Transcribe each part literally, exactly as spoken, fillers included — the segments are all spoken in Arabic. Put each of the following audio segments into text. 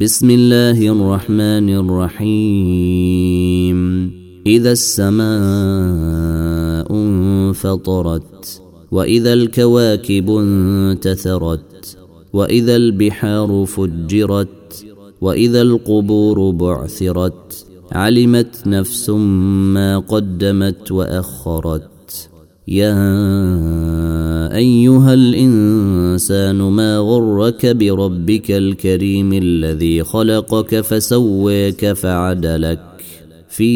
بسم الله الرحمن الرحيم إذا السماء انفطرت وإذا الكواكب انتثرت وإذا البحار فجرت وإذا القبور بعثرت علمت نفس ما قدمت وأخرت يا أيها الإنسان ما غرك بربك الكريم الذي خلقك فسويك فعدلك في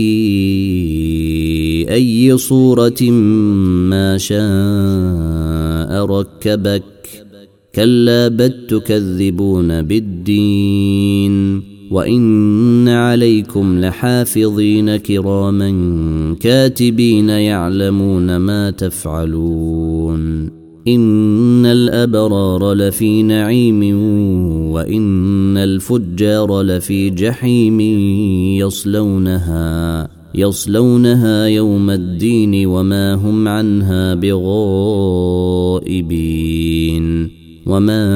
أي صورة ما شاء ركبك كلا بل تكذبون بالدين وإن عليكم لحافظين كراما كاتبين يعلمون ما تفعلون إن الأبرار لفي نعيم وإن الفجار لفي جحيم يصلونها يصلونها يوم الدين وما هم عنها بغائبين وما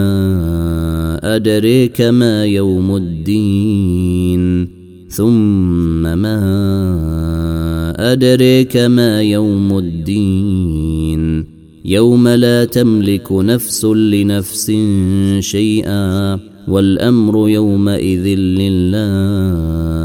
أدريك ما يوم الدين ثم ما أدريك ما يوم الدين يوم لا تملك نفس لنفس شيئا والأمر يومئذ لله